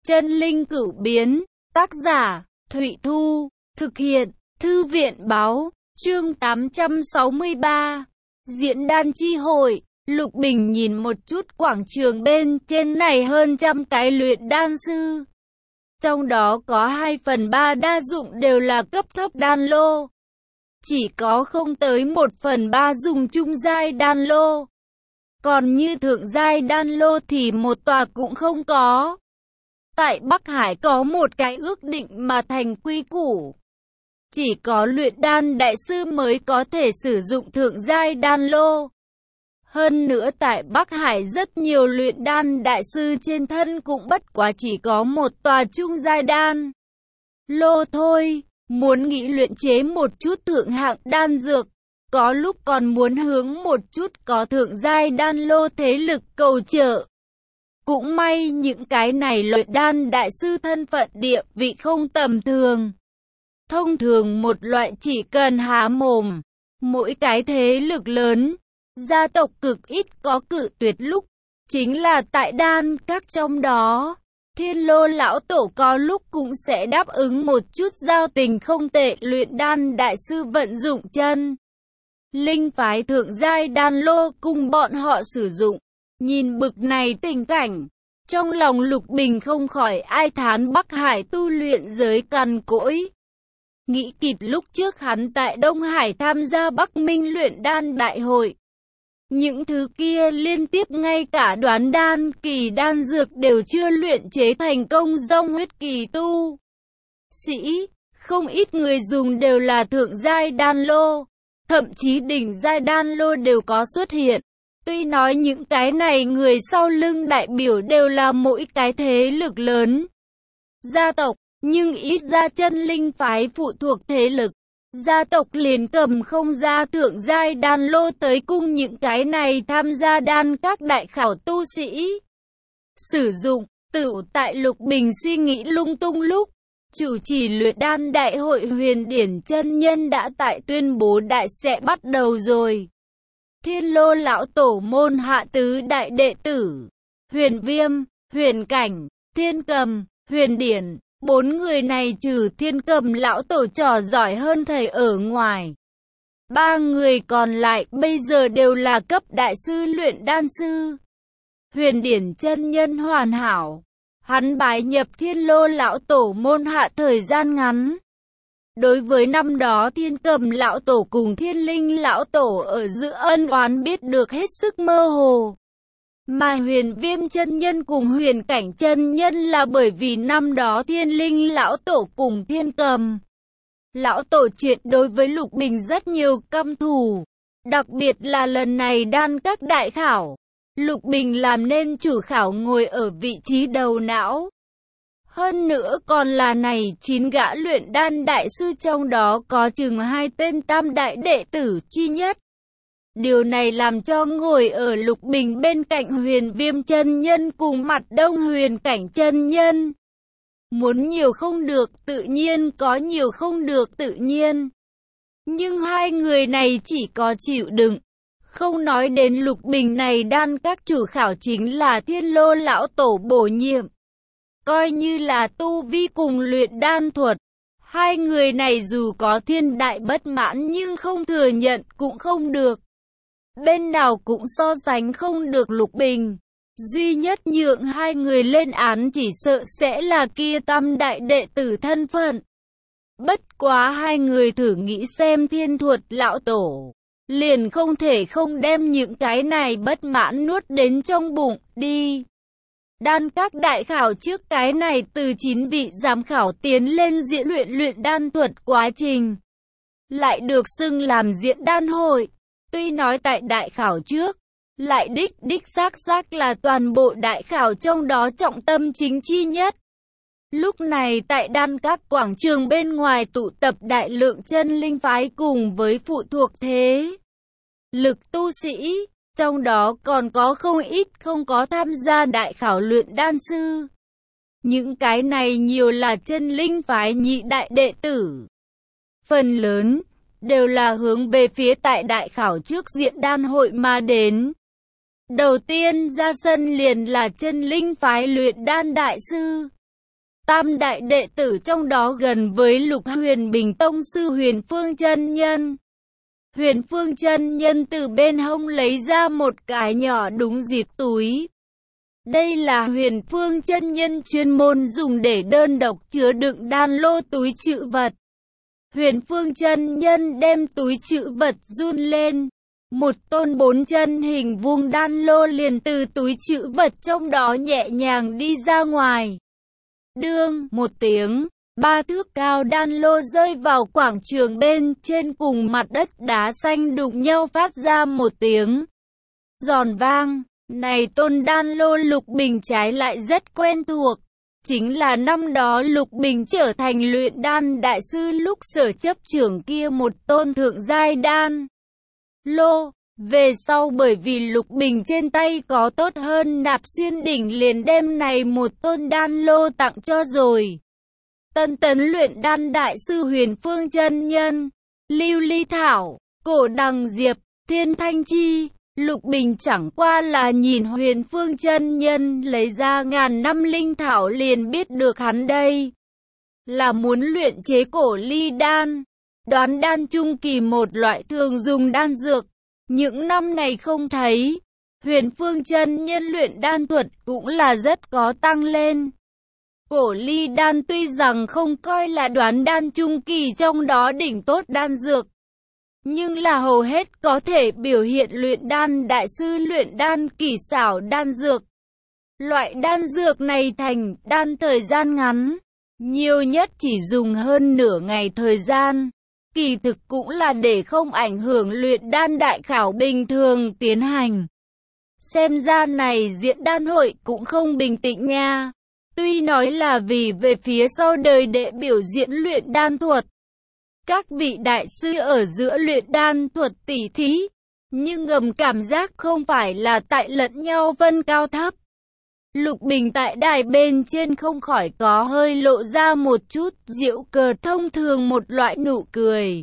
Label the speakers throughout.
Speaker 1: Chân linh cửu biến, tác giả, Thụy Thu, thực hiện, Thư viện báo, chương 863. Diễn đan chi hội, Lục Bình nhìn một chút quảng trường bên trên này hơn trăm cái luyện đan sư. Trong đó có 2/3 đa dụng đều là cấp thấp đan lô. Chỉ có không tới 1/3 dùng trung giai đan lô. Còn như thượng giai đan lô thì một tòa cũng không có. Tại Bắc Hải có một cái ước định mà thành quy củ. Chỉ có luyện đan đại sư mới có thể sử dụng thượng giai đan lô. Hơn nữa tại Bắc Hải rất nhiều luyện đan đại sư trên thân cũng bất quá chỉ có một tòa trung giai đan lô thôi. Muốn nghĩ luyện chế một chút thượng hạng đan dược, có lúc còn muốn hướng một chút có thượng giai đan lô thế lực cầu trợ. Cũng may những cái này luyện đan đại sư thân phận địa vị không tầm thường. Thông thường một loại chỉ cần há mồm, mỗi cái thế lực lớn, gia tộc cực ít có cự tuyệt lúc, chính là tại đan các trong đó. Thiên Lô lão tổ có lúc cũng sẽ đáp ứng một chút giao tình không tệ luyện đan đại sư vận dụng chân linh phái thượng giai đan lô cùng bọn họ sử dụng. Nhìn bực này tình cảnh, trong lòng Lục Bình không khỏi ai thán Bắc Hải tu luyện giới cằn cỗi. Nghĩ kịp lúc trước hắn tại Đông Hải tham gia Bắc Minh luyện đan đại hội. Những thứ kia liên tiếp ngay cả đoán đan kỳ đan dược đều chưa luyện chế thành công dòng huyết kỳ tu sĩ. Không ít người dùng đều là thượng giai đan lô, thậm chí đỉnh giai đan lô đều có xuất hiện. Tuy nói những cái này người sau lưng đại biểu đều là mỗi cái thế lực lớn, gia tộc, nhưng ít ra chân linh phái phụ thuộc thế lực. Gia tộc liền cầm không ra thượng giai đan lô tới cung những cái này tham gia đan các đại khảo tu sĩ sử dụng. Tựu tại Lục Bình suy nghĩ lung tung lúc, chủ trì luyện đan đại hội Huyền Điển chân nhân đã tại tuyên bố đại sẽ bắt đầu rồi. Thiên Lô lão tổ môn hạ tứ đại đệ tử, Huyền Viêm, Huyền Cảnh, Thiên Cầm, Huyền Điển. 4 người này trừ Thiên Cầm lão tổ trò giỏi hơn thầy ở ngoài. 3 người còn lại bây giờ đều là cấp đại sư luyện đan sư. Huyền Điển chân nhân hoàn hảo. Hắn bái nhập Thiên Lô lão tổ môn hạ thời gian ngắn. Đối với năm đó Thiên Cầm lão tổ cùng Thiên Linh lão tổ ở giữa ân oán biết được hết sức mơ hồ. Mà Huyền Viêm chân nhân cùng Huyền Cảnh chân nhân là bởi vì năm đó Thiên Linh lão tổ cùng Thiên Cầm lão tổ chuyện đối với Lục Bình rất nhiều căm thù. Đặc biệt là lần này đan các đại khảo, Lục Bình làm nên chủ khảo ngồi ở vị trí đầu não. Hơn nữa còn là này 9 gã luyện đan đại sư trong đó có chừng 2 tên tam đại đệ tử chi nhất. Điều này làm cho ngồi ở Lục Bình bên cạnh Huyền Viêm chân nhân cùng mặt Đông Huyền Cảnh chân nhân. Muốn nhiều không được tự nhiên, có nhiều không được tự nhiên. Nhưng hai người này chỉ có chịu đựng. Không nói đến Lục Bình này đan các chủ khảo chính là Thiên Lô lão tổ bổ nhiệm. Coi như là tu vi cùng luyện đan thuật. Hai người này dù có thiên đại bất mãn nhưng không thừa nhận cũng không được. Bên nào cũng so sánh không được Lục Bình. Duy nhất nhượng hai người lên án chỉ sợ sẽ là kia tam đại đệ tử thân phận. Bất quá hai người thử nghĩ xem Thiên Thuật lão tổ, liền không thể không đem những cái này bất mãn nuốt đến trong bụng đi. Đan các đại khảo trước cái này từ 9 vị giám khảo tiến lên diễn luyện đan thuật quá trình, lại được xưng làm diễn đan hội. Tuy nói tại đại khảo trước, lại đích xác là toàn bộ đại khảo trong đó trọng tâm chính chi nhất. Lúc này tại đan các quảng trường bên ngoài tụ tập đại lượng chân linh phái cùng với phụ thuộc thế lực tu sĩ, trong đó còn có không ít không có tham gia đại khảo luyện đan sư. Những cái này nhiều là chân linh phái nhị đại đệ tử. Phần lớn đều là hướng về phía tại đại khảo trước diễn đan hội mà đến. Đầu tiên ra sân liền là chân linh phái luyện đan đại sư. tam đại đệ tử trong đó gần với Lục Huyền Bình tông sư Huyền Phương Chân Nhân. Huyền Phương Chân Nhân từ bên hông lấy ra một cái nhỏ đúng dịp túi. Đây là Huyền Phương Chân Nhân chuyên môn dùng để đơn độc chứa đựng đan lô túi trữ vật. Huyền Phương Chân Nhân đem túi trữ vật run lên. Một tôn 4 chân hình vuông đan lô liền từ túi trữ vật trong đó nhẹ nhàng đi ra ngoài. Đương một tiếng, 3 thước cao đan lô rơi vào quảng trường bên trên cùng mặt đất đá xanh đụng nhau phát ra một tiếng giòn vang. Này tôn đan lô Lục Bình trái lại rất quen thuộc. Chính là năm đó Lục Bình trở thành luyện đan đại sư lúc sở chấp trưởng kia một tôn thượng giai đan lô. Về sau bởi vì Lục Bình trên tay có tốt hơn Nạp Xuyên Đỉnh liền đem này một tôn đan lô tặng cho rồi. Tân tấn luyện đan đại sư Huyền Phương Chân Nhân, Lưu Ly Thảo, Cổ Đằng Diệp, Thiên Thanh Chi. Lục Bình chẳng qua là nhìn Huyền Phương Chân Nhân lấy ra ngàn năm linh thảo liền biết được hắn đây là muốn luyện chế cổ ly đan, đoán đan trung kỳ một loại thường dùng đan dược. Những năm này không thấy, Huyền Phương Chân Nhân luyện đan thuật cũng là rất có tăng lên. Cổ ly đan tuy rằng không coi là đoán đan trung kỳ trong đó đỉnh tốt đan dược, nhưng là hầu hết có thể biểu hiện luyện đan đại sư luyện đan kỳ xảo đan dược. Loại đan dược này thành đan thời gian ngắn, nhiều nhất chỉ dùng hơn nửa ngày thời gian. Kỳ thực cũng là để không ảnh hưởng luyện đan đại khảo bình thường tiến hành. Xem ra này diễn đan hội cũng không bình tĩnh nha. Tuy nói là vì về phía sau đời đệ biểu diễn luyện đan thuật, các vị đại sư ở giữa luyện đan thuật tỉ thí, nhưng ngầm cảm giác không phải là tại lẫn nhau phân cao thấp. Lục Bình tại đài bên trên không khỏi có hơi lộ ra một chút giễu cợt thông thường một loại nụ cười.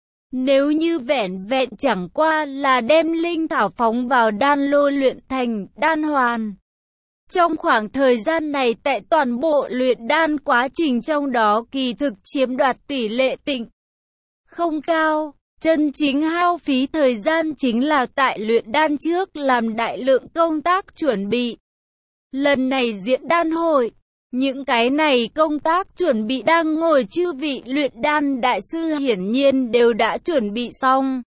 Speaker 1: Nếu như vẻn vẹn chẳng qua là đem linh thảo phóng vào đan lô luyện thành đan hoàn. Trong khoảng thời gian này tại toàn bộ luyện đan quá trình trong đó kỳ thực chiếm đoạt tỷ lệ tịnh không cao. Chân chính hao phí thời gian chính là tại luyện đan trước làm đại lượng công tác chuẩn bị. Lần này diễn đan hội, những cái này công tác chuẩn bị đang ngồi chư vị luyện đan đại sư hiển nhiên đều đã chuẩn bị xong.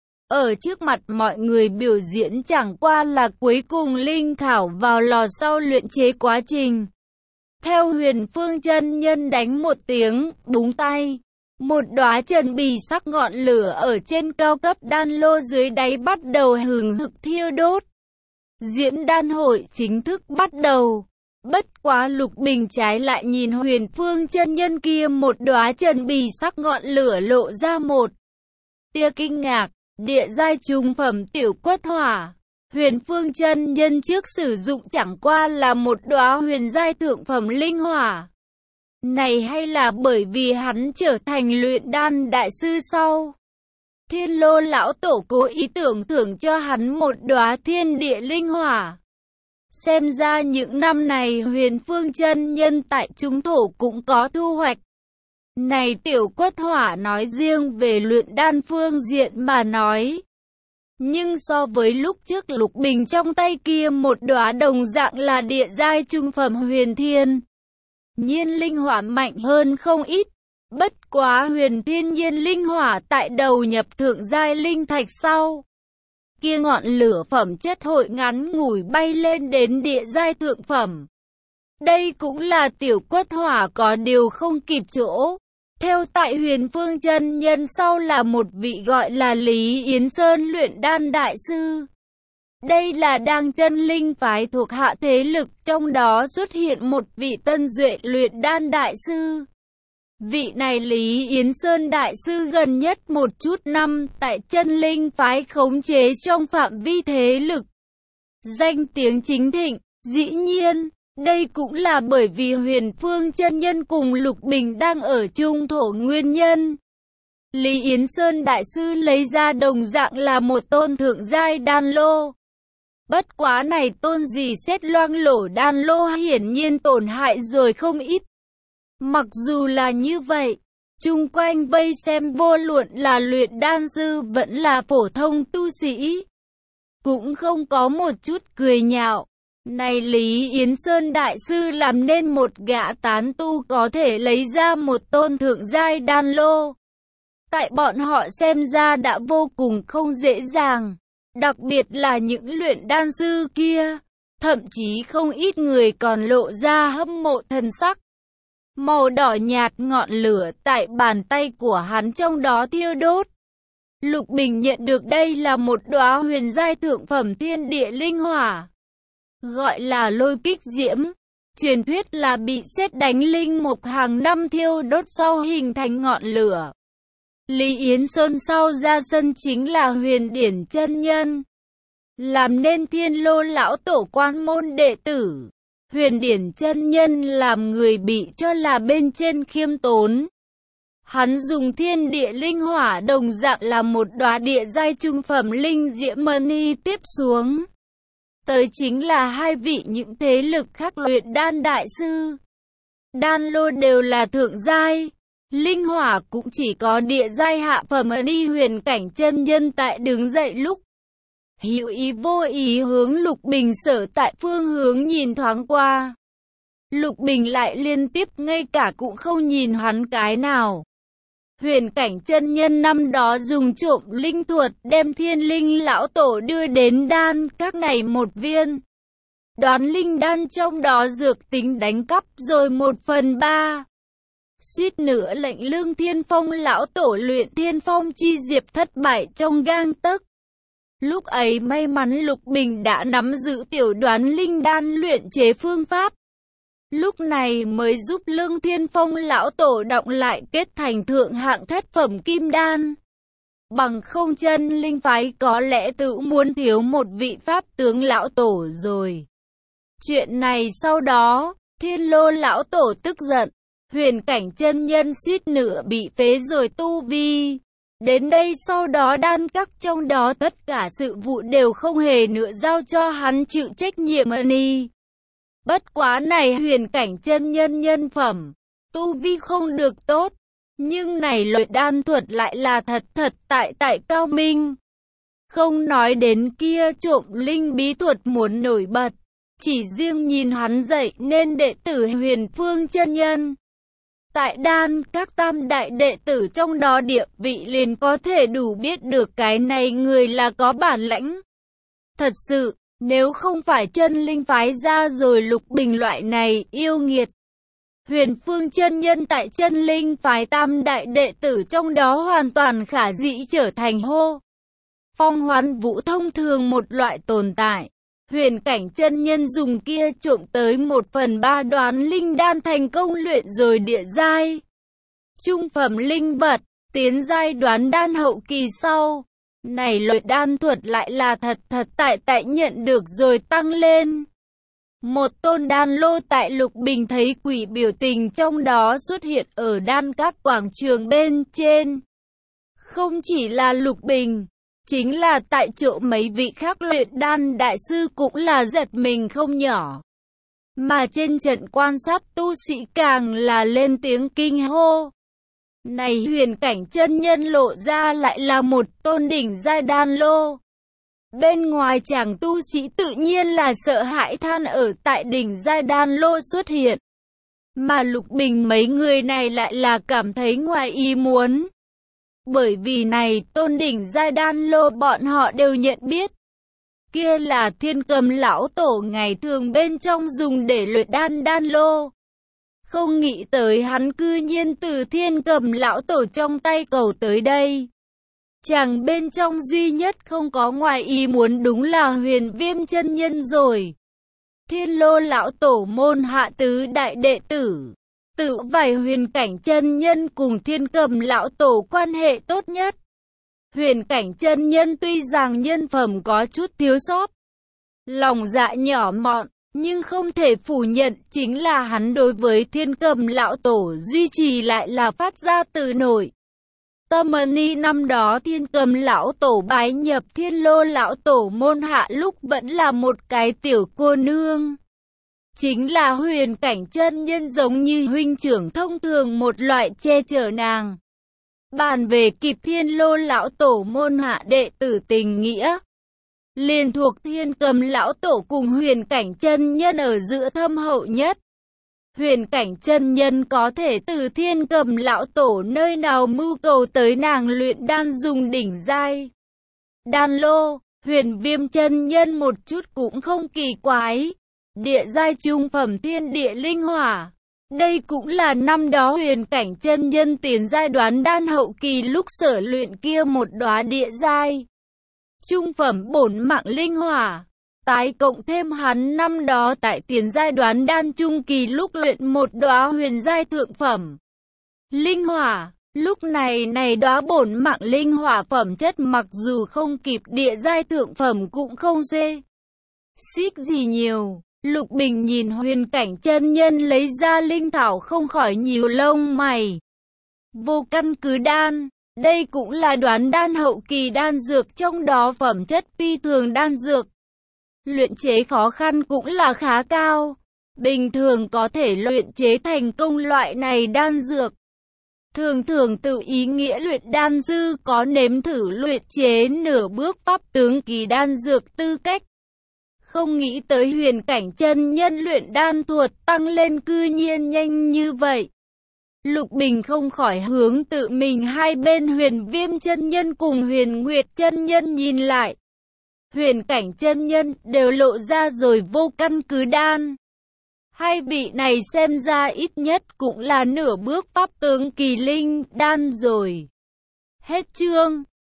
Speaker 1: Ở trước mặt mọi người biểu diễn chẳng qua là cuối cùng linh thảo vào lò sau luyện chế quá trình. Theo Huyền Phương Chân Nhân đánh một tiếng, búng tay. Một đóa trần bì sắc ngọn lửa ở trên cao cấp đan lô dưới đáy bắt đầu hừng hực thiêu đốt. Diễn đan hội chính thức bắt đầu. Bất quá Lục Bình trái lại nhìn Huyền Phương Chân Nhân kia một đóa trần bì sắc ngọn lửa lộ ra một tia kinh ngạc. Địa giai trung phẩm tiểu quất hỏa. Huyền Phương Chân Nhân trước sử dụng chẳng qua là một đóa huyền giai thượng phẩm linh hỏa. Này hay là bởi vì hắn trở thành luyện đan đại sư sau, Thiên Lô lão tổ cố ý tưởng thưởng cho hắn một đóa thiên địa linh hỏa. Xem ra những năm này Huyền Phương Chân Nhân tại trung thổ cũng có thu hoạch. Này tiểu quất hỏa nói riêng về luyện đan phương diện mà nói. Nhưng so với lúc trước Lục Bình trong tay kia một đóa đồng dạng là địa giai trung phẩm huyền thiên nhiên linh hỏa mạnh hơn không ít. Bất quá huyền thiên nhiên linh hỏa tại đầu nhập thượng giai linh thạch sau, kia ngọn lửa phẩm chất hội ngắn ngủi bay lên đến địa giai thượng phẩm. Đây cũng là tiểu quất hỏa có điều không kịp chỗ. Theo tại Huyền Phương Chân Nhân sau là một vị gọi là Lý Yến Sơn luyện đan đại sư. Đây là đang chân linh phái thuộc hạ thế lực, trong đó xuất hiện một vị tân duệ luyện đan đại sư. Vị này Lý Yến Sơn đại sư gần nhất một chút năm tại chân linh phái khống chế trong phạm vi thế lực, danh tiếng chính thịnh. Dĩ nhiên, đây cũng là bởi vì Huyền Phương Chân Nhân cùng Lục Bình đang ở trung thổ nguyên nhân. Lý Yến Sơn đại sư lấy ra đồng dạng là một tôn thượng giai đan lô. Bất quá này tôn gì xét loang lổ đan lô hiển nhiên tổn hại rồi không ít. Mặc dù là như vậy, chung quanh vây xem vô luận là luyện đan sư vẫn là phổ thông tu sĩ, cũng không có một chút cười nhạo. Này Lý Yến Sơn đại sư làm nên một gã tán tu có thể lấy ra một tôn thượng giai đan lô. Tại bọn họ xem ra đã vô cùng không dễ dàng, đặc biệt là những luyện đan sư kia, thậm chí không ít người còn lộ ra hâm mộ thần sắc. Màu đỏ nhạt ngọn lửa tại bàn tay của hắn trong đó thiêu đốt. Lục Bình nhận được đây là một đóa huyền giai thượng phẩm thiên địa linh hỏa, gọi là lôi kích diễm. Truyền thuyết là bị sét đánh linh mục hàng năm thiêu đốt sau hình thành ngọn lửa. Lý Yến Sơn sau ra sân chính là Huyền Điển chân nhân, làm nên Thiên Lô lão tổ quan môn đệ tử. Huyền Điển chân nhân làm người bị cho là bên trên khiêm tốn. Hắn dùng thiên địa linh hỏa đồng dạng là một đóa địa giai trung phẩm linh diễm mani tiếp xuống. Tới chính là hai vị những thế lực khác luyện đan đại sư. Đan lô đều là thượng giai, linh hỏa cũng chỉ có địa giai hạ phẩm. Đi Huyền cảnh chân nhân tại đứng dậy lúc hữu ý vô ý hướng Lục Bình sở tại phương hướng nhìn thoáng qua. Lục Bình lại liên tiếp ngay cả cũng không nhìn hắn cái nào. Huyền cảnh chân nhân năm đó dùng trộm linh thuật đem thiên linh lão tổ đưa đến đan các này một viên. Đoán linh đan trong đó dược tính đánh cắp rồi 1/3. Suýt nữa lệnh Lương Thiên Phong lão tổ luyện Thiên Phong chi diệp thất bại trong gang tấc. Lúc ấy may mắn Lục Bình đã nắm giữ tiểu đoán linh đan luyện chế phương pháp. Lúc này mới giúp Lương Thiên Phong lão tổ đọng lại kết thành thượng hạng thất phẩm kim đan. Bằng không chân linh phái có lẽ tự muốn thiếu một vị pháp tướng lão tổ rồi. Chuyện này sau đó, Thiên Lô lão tổ tức giận, Huyền cảnh chân nhân suýt nữa bị phế rồi tu vi. Đến đây sau đó đan các trong đó tất cả sự vụ đều không hề nữa giao cho hắn chịu trách nhiệm ni. Bất quá này Huyền cảnh chân nhân nhân phẩm, tu vi không được tốt, nhưng này luyện đan thuật lại là thật tại cao minh. Không nói đến kia trộm linh bí thuật muốn nổi bật, chỉ riêng nhìn hắn dạy nên đệ tử Huyền Phương chân nhân. Tại đan các tam đại đệ tử trong đó địa vị liền có thể đủ biết được cái này người là có bản lãnh. Thật sự, nếu không phải chân linh phái ra rồi Lục Bình loại này yêu nghiệt. Huyền Phương chân nhân tại chân linh phái tam đại đệ tử trong đó hoàn toàn khả dĩ trở thành hô phong hoán vũ thông thường một loại tồn tại. Huyền cảnh chân nhân dùng kia trộm tới 1/3 đoán linh đan thành công luyện rồi địa giai trung phẩm linh vật, tiến giai đoán đan hậu kỳ sau. Này luyện đan thuật lại là thật tại nhận được rồi tăng lên. Một tôn đan lô tại Lục Bình thấy quỷ biểu tình trong đó xuất hiện ở đan các quảng trường bên trên. Không chỉ là Lục Bình, chính là tại chỗ mấy vị khác luyện đan đại sư cũng là giật mình không nhỏ. Mà trên trận quan sát tu sĩ càng là lên tiếng kinh hô. Này Huyền cảnh chân nhân lộ ra lại là một tôn đỉnh giai đan lô. Bên ngoài chàng tu sĩ tự nhiên là sợ hãi than ở tại đỉnh giai đan lô xuất hiện. Mà Lục Bình mấy người này lại là cảm thấy ngoài ý muốn. Bởi vì này tôn đỉnh giai đan lô bọn họ đều nhận biết. Kia là Thiên Cầm lão tổ ngày thường bên trong dùng để luyện đan lô. Không nghĩ tới hắn cư nhiên từ Thiên Cầm lão tổ trong tay cầu tới đây. Chàng bên trong duy nhất không có ngoài ý muốn đúng là Huyền Viêm chân nhân rồi. Thiên Lô lão tổ môn hạ tứ đại đệ tử. Tự vài Huyền cảnh chân nhân cùng Thiên Cầm lão tổ quan hệ tốt nhất. Huyền cảnh chân nhân tuy rằng nhân phẩm có chút thiếu sót, lòng dạ nhỏ mọn, nhưng không thể phủ nhận chính là hắn đối với Thiên Cầm lão tổ duy trì lại là phát ra từ nội tâm. Năm đó Thiên Cầm lão tổ bái nhập Thiên Lô lão tổ môn hạ lúc vẫn là một cái tiểu cô nương. chính là huyền cảnh chân nhân giống như huynh trưởng thông thường một loại che chở nàng. Bàn về kịp Thiên Lô lão tổ môn hạ đệ tử tình nghĩa, liền thuộc Thiên Cầm lão tổ cùng huyền cảnh chân nhân ở giữa thâm hậu nhất. Huyền cảnh chân nhân có thể từ Thiên Cầm lão tổ nơi nào mưu cầu tới nàng luyện đan dùng đỉnh giai đan lô. Huyền Viêm chân nhân một chút cũng không kỳ quái. Địa giai trung phẩm thiên địa linh hỏa. Đây cũng là năm đó huyền cảnh chân nhân tiến giai đoán đan hậu kỳ lúc sở luyện kia một đóa địa giai trung phẩm bổn mạng linh hỏa. Tái cộng thêm hắn năm đó tại tiền giai đoán đan trung kỳ lúc luyện một đóa huyền giai thượng phẩm linh hỏa. Lúc này đóa bổn mạng linh hỏa phẩm chất mặc dù không kịp địa giai thượng phẩm cũng không xích gì nhiều. Lục Bình nhìn huyền cảnh chân nhân lấy ra linh thảo không khỏi nhíu lông mày. Vô căn cứ đan, đây cũng là đoán đan hậu kỳ đan dược, trong đó phẩm chất phi thường đan dược. Luyện chế khó khăn cũng là khá cao. Bình thường có thể luyện chế thành công loại này đan dược. Thường tự ý nghĩa luyện đan sư có nếm thử luyện chế nửa bước pháp tướng kỳ đan dược tư cách. Không nghĩ tới huyền cảnh chân nhân luyện đan thuật tăng lên cư nhiên nhanh như vậy. Lục Bình không khỏi hướng tự mình hai bên Huyền Viêm chân nhân cùng Huyền Nguyệt chân nhân nhìn lại. Huyền cảnh chân nhân đều lộ ra rồi vô căn cứ đan. Hai vị này xem ra ít nhất cũng là nửa bước pháp tướng kỳ linh đan rồi. Hết chương.